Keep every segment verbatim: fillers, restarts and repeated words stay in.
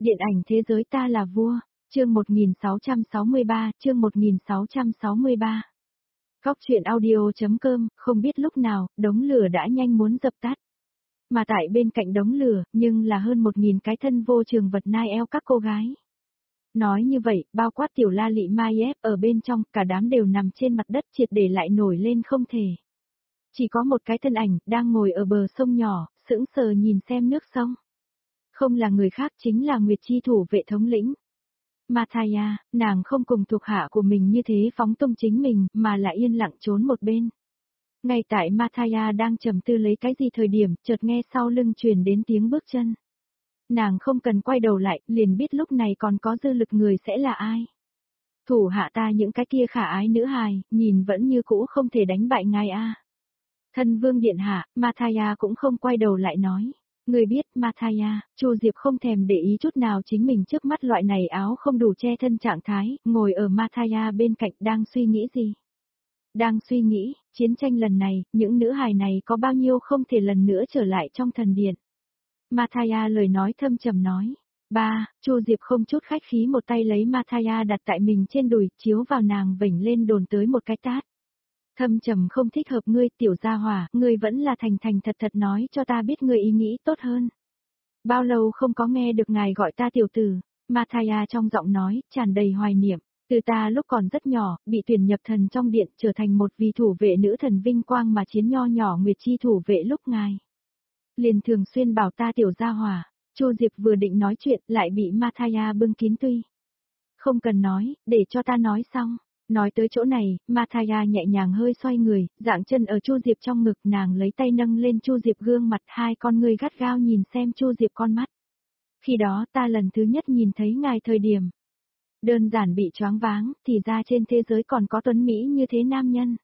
Điện ảnh thế giới ta là vua, chương một nghìn sáu trăm sáu mươi ba, chương một nghìn sáu trăm sáu mươi ba. Góc truyện audio.com, không biết lúc nào, đống lửa đã nhanh muốn dập tắt. Mà tại bên cạnh đống lửa, nhưng là hơn một nghìn cái thân vô trường vật nai eo các cô gái. Nói như vậy, bao quát tiểu La Lị Mai ở bên trong, cả đám đều nằm trên mặt đất triệt để lại nổi lên không thể. Chỉ có một cái thân ảnh, đang ngồi ở bờ sông nhỏ, sững sờ nhìn xem nước sông. Không là người khác chính là Nguyệt Chi thủ vệ thống lĩnh. Mathaya, nàng không cùng thuộc hạ của mình như thế phóng tung chính mình, mà là yên lặng trốn một bên. Ngay tại Mathaya đang trầm tư lấy cái gì thời điểm, chợt nghe sau lưng truyền đến tiếng bước chân. Nàng không cần quay đầu lại, liền biết lúc này còn có dư lực người sẽ là ai. Thủ hạ ta những cái kia khả ái nữ hài, nhìn vẫn như cũ không thể đánh bại ngài a. Thân vương điện hạ, Mathaya cũng không quay đầu lại nói. Người biết Mathaya, Chu Diệp không thèm để ý chút nào chính mình trước mắt loại này áo không đủ che thân trạng thái, ngồi ở Mathaya bên cạnh đang suy nghĩ gì. Đang suy nghĩ, chiến tranh lần này, những nữ hài này có bao nhiêu không thể lần nữa trở lại trong thần điện. Mathaya lời nói thâm trầm nói. Ba, Chu Diệp không chút khách khí một tay lấy Mathaya đặt tại mình trên đùi, chiếu vào nàng vểnh lên đồn tới một cái tát. Thâm trầm không thích hợp ngươi tiểu gia hỏa, ngươi vẫn là thành thành thật thật nói cho ta biết ngươi ý nghĩ tốt hơn. Bao lâu không có nghe được ngài gọi ta tiểu tử, Mathaya trong giọng nói, tràn đầy hoài niệm, từ ta lúc còn rất nhỏ, bị tuyển nhập thần trong điện trở thành một vị thủ vệ nữ thần vinh quang mà chiến nho nhỏ Nguyệt Chi thủ vệ lúc ngài. Liền thường xuyên bảo ta tiểu gia hỏa, Chu Diệp vừa định nói chuyện lại bị Mathaya bưng kín tuy. Không cần nói, để cho ta nói xong. Nói tới chỗ này, Mathaya nhẹ nhàng hơi xoay người, dạng chân ở Chu Diệp trong ngực, nàng lấy tay nâng lên Chu Diệp gương mặt, hai con ngươi gắt gao nhìn xem Chu Diệp con mắt. Khi đó ta lần thứ nhất nhìn thấy ngài thời điểm. Đơn giản bị choáng váng, thì ra trên thế giới còn có tuấn Mỹ như thế nam nhân.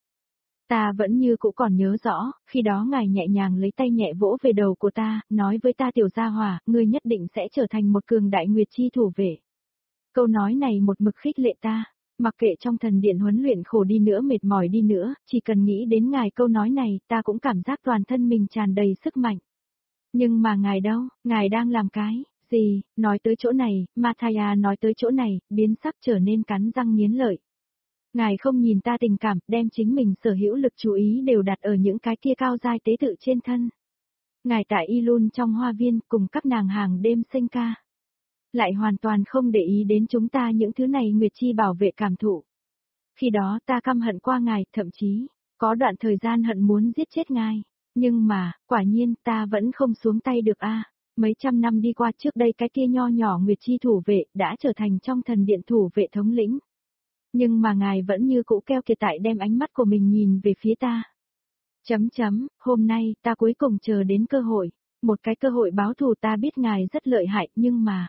Ta vẫn như cũ còn nhớ rõ, khi đó ngài nhẹ nhàng lấy tay nhẹ vỗ về đầu của ta, nói với ta tiểu gia hỏa, ngươi nhất định sẽ trở thành một cường đại Nguyệt Chi thủ vệ. Câu nói này một mực khích lệ ta. Mặc kệ trong thần điện huấn luyện khổ đi nữa mệt mỏi đi nữa, chỉ cần nghĩ đến ngài câu nói này, ta cũng cảm giác toàn thân mình tràn đầy sức mạnh. Nhưng mà ngài đâu, ngài đang làm cái gì? Nói tới chỗ này, Mathaya nói tới chỗ này, biến sắc trở nên cắn răng nghiến lợi. Ngài không nhìn ta tình cảm, đem chính mình sở hữu lực chú ý đều đặt ở những cái kia cao giai tế tự trên thân. Ngài tại Ilun trong hoa viên cùng các nàng hàng đêm sinh ca. Lại hoàn toàn không để ý đến chúng ta những thứ này Nguyệt Chi bảo vệ cảm thụ. Khi đó ta căm hận qua ngài, thậm chí, có đoạn thời gian hận muốn giết chết ngài. Nhưng mà, quả nhiên ta vẫn không xuống tay được a. Mấy trăm năm đi qua trước đây cái kia nho nhỏ Nguyệt Chi thủ vệ đã trở thành trong thần điện thủ vệ thống lĩnh. Nhưng mà ngài vẫn như cũ keo kiệt tại đem ánh mắt của mình nhìn về phía ta. Chấm chấm, hôm nay ta cuối cùng chờ đến cơ hội. Một cái cơ hội báo thù, ta biết ngài rất lợi hại nhưng mà...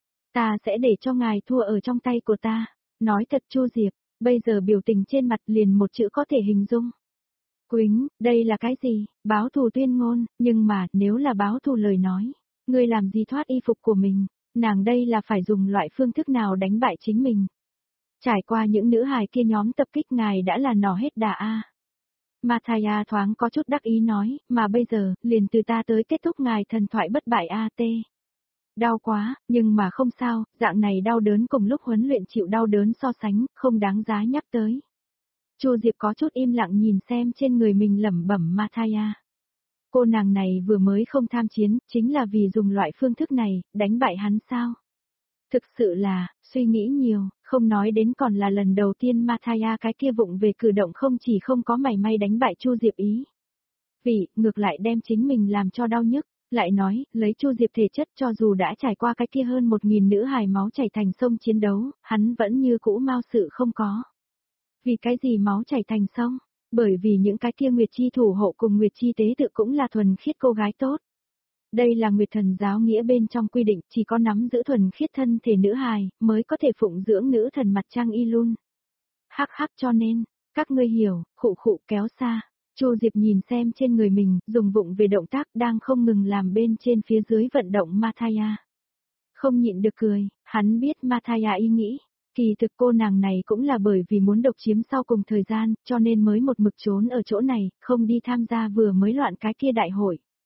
Ta sẽ để cho ngài thua ở trong tay của ta. Nói thật Chu Diệp, bây giờ biểu tình trên mặt liền một chữ có thể hình dung. Quýnh, đây là cái gì? Báo thù tuyên ngôn, nhưng mà nếu là báo thù lời nói, ngươi làm gì thoát y phục của mình, nàng đây là phải dùng loại phương thức nào đánh bại chính mình. Trải qua những nữ hài kia nhóm tập kích ngài đã là nỏ hết đà a. Mathaya thoáng có chút đắc ý nói, mà bây giờ, liền từ ta tới kết thúc ngài thần thoại bất bại a tê. Đau quá, nhưng mà không sao, dạng này đau đớn cùng lúc huấn luyện chịu đau đớn so sánh, không đáng giá nhắc tới. Chu Diệp có chút im lặng nhìn xem trên người mình lẩm bẩm Mathaya. Cô nàng này vừa mới không tham chiến, chính là vì dùng loại phương thức này, đánh bại hắn sao? Thực sự là, suy nghĩ nhiều, không nói đến còn là lần đầu tiên Mathaya cái kia vụng về cử động không chỉ không có mảy may đánh bại Chu Diệp ý. Vì, ngược lại đem chính mình làm cho đau nhức. Lại nói, lấy Chu Diệp thể chất cho dù đã trải qua cái kia hơn một nghìn nữ hài máu chảy thành sông chiến đấu, hắn vẫn như cũ mau sự không có. Vì cái gì máu chảy thành sông? Bởi vì những cái kia Nguyệt Chi thủ hộ cùng Nguyệt Chi tế tự cũng là thuần khiết cô gái tốt. Đây là Nguyệt thần giáo nghĩa bên trong quy định, chỉ có nắm giữ thuần khiết thân thể nữ hài, mới có thể phụng dưỡng nữ thần mặt trăng Ilun. Hắc hắc cho nên, các ngươi hiểu, khụ khụ kéo xa. Chu Diệp nhìn xem trên người mình, dùng vụng về động tác đang không ngừng làm bên trên phía dưới vận động Mathaya. Không nhịn được cười, hắn biết Mathaya ý nghĩ, kỳ thực cô nàng này cũng là bởi vì muốn độc chiếm sau cùng thời gian, cho nên mới một mực trốn ở chỗ này, không đi tham gia vừa mới loạn cái kia đại hội.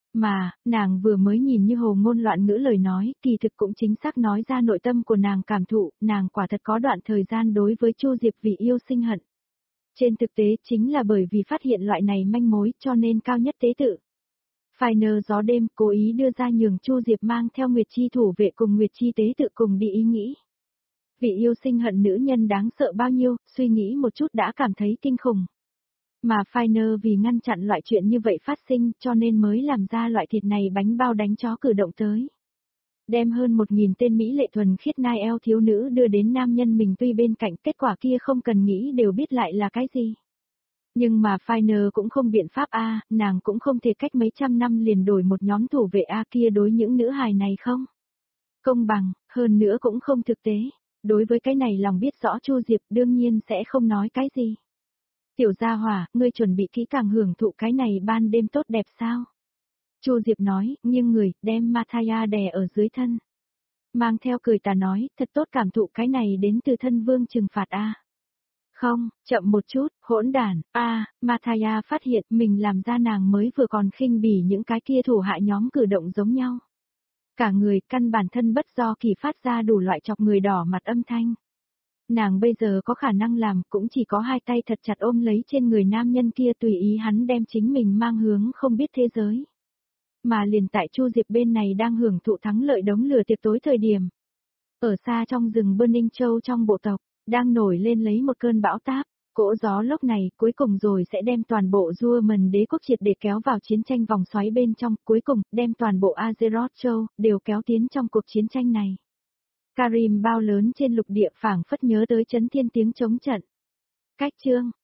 Mà, nàng vừa mới nhìn như hồ ngôn loạn ngữ lời nói, kỳ thực cũng chính xác nói ra nội tâm của nàng cảm thụ, nàng quả thật có đoạn thời gian đối với Chu Diệp vì yêu sinh hận. Trên thực tế chính là bởi vì phát hiện loại này manh mối cho nên cao nhất tế tự. Finer gió đêm cố ý đưa ra nhường Chu Diệp mang theo Nguyệt Chi thủ vệ cùng Nguyệt Chi tế tự cùng đi ý nghĩ. Vị yêu sinh hận nữ nhân đáng sợ bao nhiêu, suy nghĩ một chút đã cảm thấy kinh khủng. Mà Finer vì ngăn chặn loại chuyện như vậy phát sinh cho nên mới làm ra loại thịt này bánh bao đánh chó cử động tới. Đem hơn một nghìn tên Mỹ lệ thuần khiết nai eo thiếu nữ đưa đến nam nhân mình tuy bên cạnh kết quả kia không cần nghĩ đều biết lại là cái gì. Nhưng mà Finer cũng không biện pháp A, nàng cũng không thể cách mấy trăm năm liền đổi một nhóm thủ vệ A kia đối những nữ hài này không. Công bằng, hơn nữa cũng không thực tế. Đối với cái này lòng biết rõ Chu Diệp đương nhiên sẽ không nói cái gì. Tiểu gia hỏa, ngươi chuẩn bị kỹ càng hưởng thụ cái này ban đêm tốt đẹp sao? Chu Diệp nói, nghiêng người, đem Mathaya đè ở dưới thân. Mang theo cười tà nói, thật tốt cảm thụ cái này đến từ thân vương trừng phạt A. Không, chậm một chút, hỗn đản, A, Mathaya phát hiện mình làm ra nàng mới vừa còn khinh bỉ những cái kia thủ hạ nhóm cử động giống nhau. Cả người căn bản thân bất do kỳ phát ra đủ loại chọc người đỏ mặt âm thanh. Nàng bây giờ có khả năng làm cũng chỉ có hai tay thật chặt ôm lấy trên người nam nhân kia tùy ý hắn đem chính mình mang hướng không biết thế giới. Mà liền tại Chu Diệp bên này đang hưởng thụ thắng lợi đống lửa tiệc tối thời điểm. Ở xa trong rừng Burning Châu trong bộ tộc, đang nổi lên lấy một cơn bão táp. Cỗ gió lốc này cuối cùng rồi sẽ đem toàn bộ Ruomen đế quốc triệt để kéo vào chiến tranh vòng xoáy bên trong, cuối cùng đem toàn bộ Azeroth Châu đều kéo tiến trong cuộc chiến tranh này. Karim bao lớn trên lục địa phảng phất nhớ tới chấn thiên tiếng chống trận. Cách chương